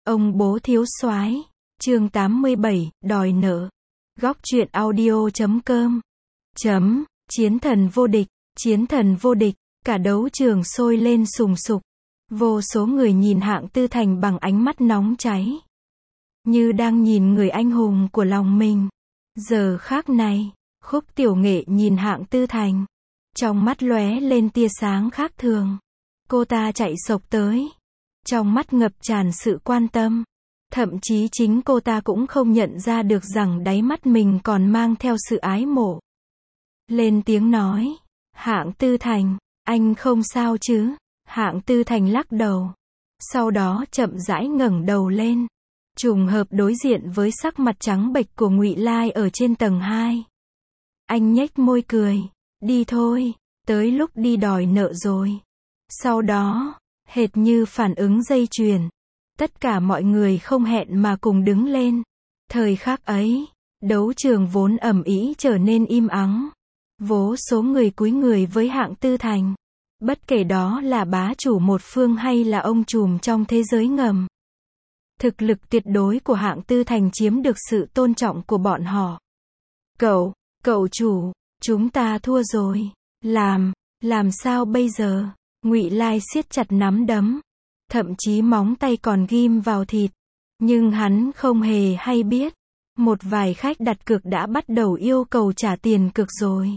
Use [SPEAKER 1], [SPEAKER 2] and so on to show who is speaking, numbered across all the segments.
[SPEAKER 1] Ông bố thiếu soái, chương 87, đòi nợ. Góc truyện audio.com. Chiến thần vô địch, chiến thần vô địch, cả đấu trường sôi lên sùng sục. Vô số người nhìn Hạng Tư Thành bằng ánh mắt nóng cháy. Như đang nhìn người anh hùng của lòng mình. Giờ khác này, Khúc Tiểu Nghệ nhìn Hạng Tư Thành. Trong mắt lóe lên tia sáng khác thường. Cô ta chạy xộc tới. Trong mắt ngập tràn sự quan tâm. Thậm chí chính cô ta cũng không nhận ra được rằng đáy mắt mình còn mang theo sự ái mộ. Lên tiếng nói. Hạng Tư Thành, anh không sao chứ? Hạng Tư Thành lắc đầu. Sau đó chậm rãi ngẩng đầu lên. Trùng hợp đối diện với sắc mặt trắng bệch của Ngụy Lai ở trên tầng 2. Anh nhếch môi cười. Đi thôi, tới lúc đi đòi nợ rồi. Sau đó, hệt như phản ứng dây chuyền. Tất cả mọi người không hẹn mà cùng đứng lên. Thời khắc ấy, đấu trường vốn ầm ĩ trở nên im ắng. Vô số người cúi người với Hạng Tư Thành. Bất kể đó là bá chủ một phương hay là ông trùm trong thế giới ngầm. Thực lực tuyệt đối của Hạng Tư Thành chiếm được sự tôn trọng của bọn họ. Cậu chủ, chúng ta thua rồi. Làm sao bây giờ? Ngụy Lai siết chặt nắm đấm. Thậm chí móng tay còn ghim vào thịt. Nhưng hắn không hề hay biết. Một vài khách đặt cược đã bắt đầu yêu cầu trả tiền cược rồi.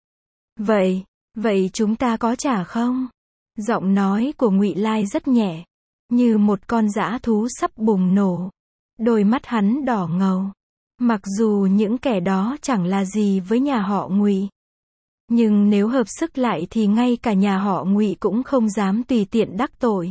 [SPEAKER 1] Vậy chúng ta có trả không? Giọng nói của Ngụy Lai rất nhẹ. Như một con dã thú sắp bùng nổ. Đôi mắt hắn đỏ ngầu. Mặc dù những kẻ đó chẳng là gì với nhà họ Ngụy. Nhưng nếu hợp sức lại thì ngay cả nhà họ Ngụy cũng không dám tùy tiện đắc tội.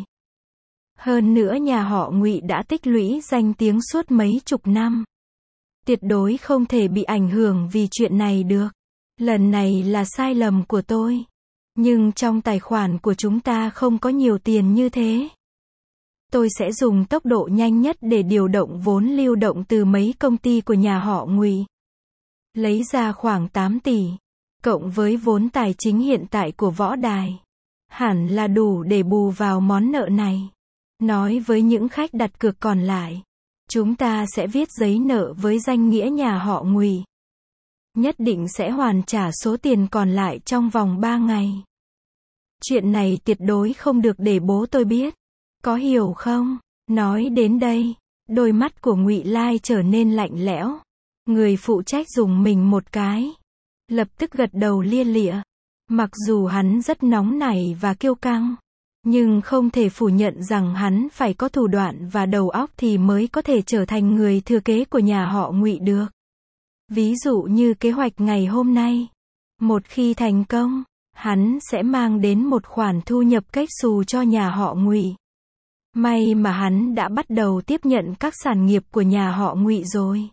[SPEAKER 1] Hơn nữa nhà họ Ngụy đã tích lũy danh tiếng suốt mấy chục năm. Tuyệt đối không thể bị ảnh hưởng vì chuyện này được. Lần này là sai lầm của tôi. Nhưng trong tài khoản của chúng ta không có nhiều tiền như thế. Tôi sẽ dùng tốc độ nhanh nhất để điều động vốn lưu động từ mấy công ty của nhà họ Ngụy. Lấy ra khoảng 8 tỷ. Cộng với vốn tài chính hiện tại của võ đài. Hẳn là đủ để bù vào món nợ này. Nói với những khách đặt cược còn lại. Chúng ta sẽ viết giấy nợ với danh nghĩa nhà họ Ngụy. Nhất định sẽ hoàn trả số tiền còn lại trong vòng 3 ngày. Chuyện này tuyệt đối không được để bố tôi biết. Có hiểu không? Nói đến đây, đôi mắt của Ngụy Lai trở nên lạnh lẽo. Người phụ trách dùng mình một cái. Lập tức gật đầu lia lịa. Mặc dù hắn rất nóng nảy và kiêu căng. Nhưng không thể phủ nhận rằng hắn phải có thủ đoạn và đầu óc thì mới có thể trở thành người thừa kế của nhà họ Ngụy được. Ví dụ như kế hoạch ngày hôm nay. Một khi thành công, hắn sẽ mang đến một khoản thu nhập cách xù cho nhà họ Ngụy. May mà hắn đã bắt đầu tiếp nhận các sản nghiệp của nhà họ Ngụy rồi.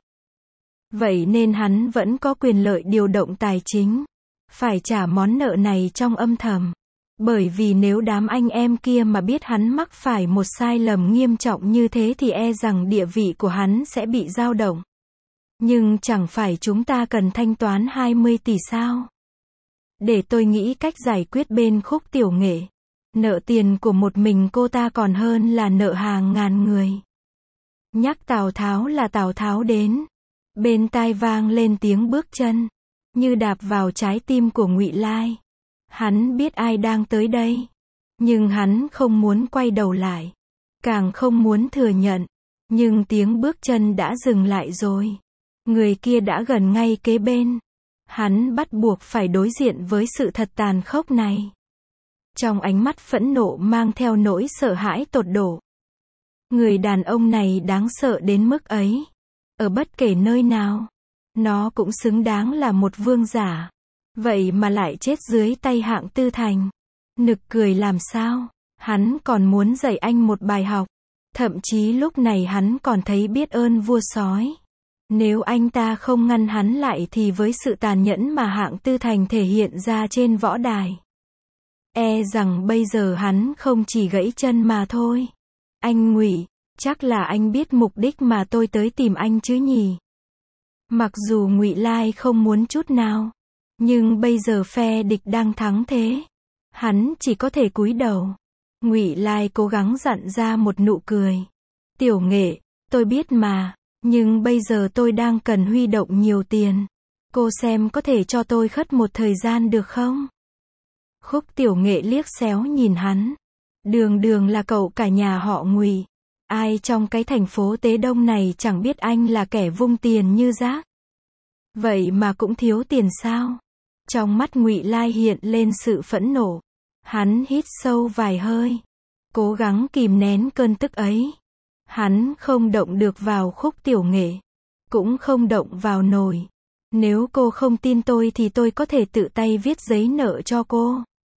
[SPEAKER 1] Vậy nên hắn vẫn có quyền lợi điều động tài chính. Phải trả món nợ này trong âm thầm. Bởi vì nếu đám anh em kia mà biết hắn mắc phải một sai lầm nghiêm trọng như thế thì e rằng địa vị của hắn sẽ bị dao động. Nhưng chẳng phải chúng ta cần thanh toán 20 tỷ sao? Để tôi nghĩ cách giải quyết bên Khúc Tiểu Nghệ. Nợ tiền của một mình cô ta còn hơn là nợ hàng ngàn người. Nhắc Tào Tháo là Tào Tháo đến. Bên tai vang lên tiếng bước chân. Như đạp vào trái tim của Ngụy Lai. Hắn biết ai đang tới đây. Nhưng hắn không muốn quay đầu lại. Càng không muốn thừa nhận. Nhưng tiếng bước chân đã dừng lại rồi. Người kia đã gần ngay kế bên. Hắn bắt buộc phải đối diện với sự thật tàn khốc này. Trong ánh mắt phẫn nộ mang theo nỗi sợ hãi tột độ. Người đàn ông này đáng sợ đến mức ấy. Ở bất kể nơi nào, nó cũng xứng đáng là một vương giả. Vậy mà lại chết dưới tay Hạng Tư Thành. Nực cười làm sao? Hắn còn muốn dạy anh một bài học. Thậm chí lúc này hắn còn thấy biết ơn vua sói. Nếu anh ta không ngăn hắn lại thì với sự tàn nhẫn mà Hạng Tư Thành thể hiện ra trên võ đài. E rằng bây giờ hắn không chỉ gãy chân mà thôi. Anh Ngụy, chắc là anh biết mục đích mà tôi tới tìm anh chứ nhỉ? Mặc dù Ngụy Lai không muốn chút nào. Nhưng bây giờ phe địch đang thắng thế. Hắn chỉ có thể cúi đầu. Ngụy Lai cố gắng dặn ra một nụ cười. Tiểu Nghệ, tôi biết mà, nhưng bây giờ tôi đang cần huy động nhiều tiền. Cô xem có thể cho tôi khất một thời gian được không? Khúc Tiểu Nghệ liếc xéo nhìn hắn. Đường Đường là cậu cả nhà họ Ngụy. Ai trong cái thành phố Tế Đông này chẳng biết anh là kẻ vung tiền như rác. Vậy mà cũng thiếu tiền sao? Trong mắt Ngụy Lai hiện lên sự phẫn nộ. Hắn hít sâu vài hơi, cố gắng kìm nén cơn tức ấy. Hắn không động được vào Khúc Tiểu Nghệ, cũng không động vào nổi. Nếu cô không tin tôi thì tôi có thể tự tay viết giấy nợ cho cô.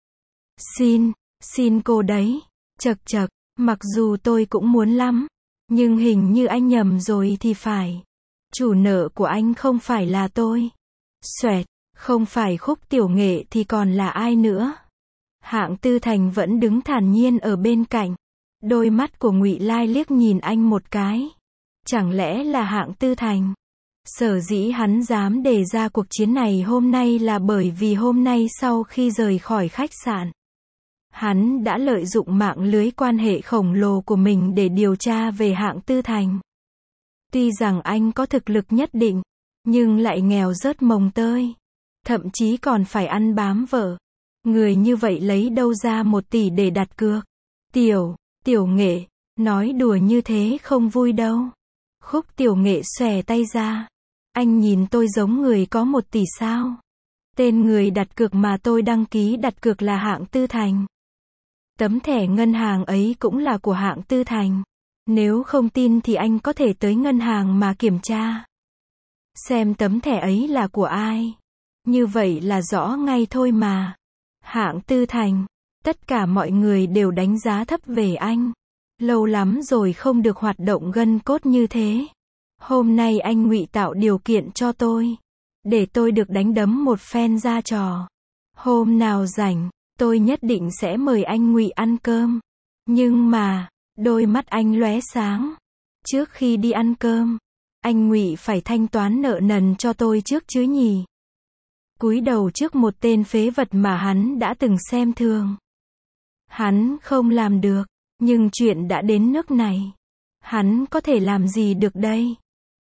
[SPEAKER 1] Xin cô đấy. Chậc chậc, mặc dù tôi cũng muốn lắm, nhưng hình như anh nhầm rồi thì phải. Chủ nợ của anh không phải là tôi. Xoẹt, không phải Khúc Tiểu Nghệ thì còn là ai nữa? Hạng Tư Thành vẫn đứng thản nhiên ở bên cạnh. Đôi mắt của Ngụy Lai liếc nhìn anh một cái. Chẳng lẽ là Hạng Tư Thành? Sở dĩ hắn dám đề ra cuộc chiến này hôm nay là bởi vì hôm nay sau khi rời khỏi khách sạn, hắn đã lợi dụng mạng lưới quan hệ khổng lồ của mình để điều tra về Hạng Tư Thành. Tuy rằng anh có thực lực nhất định, nhưng lại nghèo rớt mồng tơi. Thậm chí còn phải ăn bám vợ. Người như vậy lấy đâu ra 1 tỷ để đặt cược? Tiểu Nghệ, nói đùa như thế không vui đâu. Khúc Tiểu Nghệ xòe tay ra. Anh nhìn tôi giống người có 1 tỷ sao? Tên người đặt cược mà tôi đăng ký đặt cược là Hạng Tư Thành. Tấm thẻ ngân hàng ấy cũng là của Hạng Tư Thành. Nếu không tin thì anh có thể tới ngân hàng mà kiểm tra. Xem tấm thẻ ấy là của ai. Như vậy là rõ ngay thôi mà. Hạng Tư Thành, tất cả mọi người đều đánh giá thấp về anh. Lâu lắm rồi không được hoạt động gân cốt như thế. Hôm nay anh Ngụy tạo điều kiện cho tôi, để tôi được đánh đấm một phen ra trò. Hôm nào rảnh, tôi nhất định sẽ mời anh Ngụy ăn cơm. Nhưng mà, đôi mắt anh lóe sáng. Trước khi đi ăn cơm, anh Ngụy phải thanh toán nợ nần cho tôi trước chứ nhỉ? Cúi đầu trước một tên phế vật mà hắn đã từng xem thường. Hắn không làm được, nhưng chuyện đã đến nước này. Hắn có thể làm gì được đây?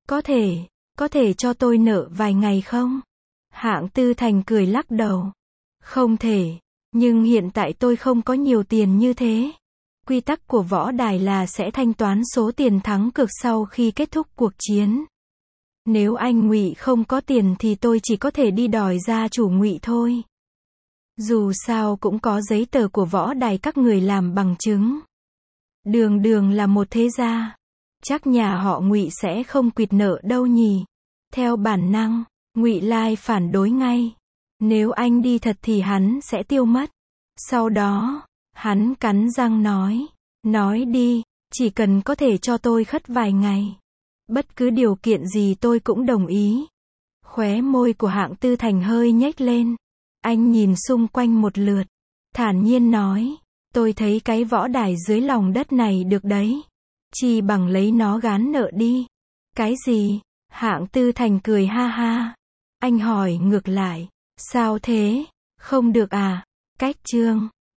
[SPEAKER 1] Có thể cho tôi nợ vài ngày không? Hạng Tư Thành cười lắc đầu. Không thể, nhưng hiện tại tôi không có nhiều tiền như thế. Quy tắc của võ đài là sẽ thanh toán số tiền thắng cược sau khi kết thúc cuộc chiến. Nếu anh Ngụy không có tiền thì tôi chỉ có thể đi đòi gia chủ Ngụy thôi. Dù sao cũng có giấy tờ của võ đài các người làm bằng chứng. Đường Đường là một thế gia. Chắc nhà họ Ngụy sẽ không quỵt nợ đâu nhỉ. Theo bản năng, Ngụy Lai phản đối ngay. Nếu anh đi thật thì hắn sẽ tiêu mất. Sau đó, hắn cắn răng nói đi, chỉ cần có thể cho tôi khất vài ngày. Bất cứ điều kiện gì tôi cũng đồng ý. Khóe môi của Hạng Tư Thành hơi nhếch lên. Anh nhìn xung quanh một lượt, thản nhiên nói, tôi thấy cái võ đài dưới lòng đất này được đấy. Chi bằng lấy nó gán nợ đi. Cái gì? Hạng Tư Thành cười ha ha. Anh hỏi ngược lại, sao thế? Không được à? Cách chương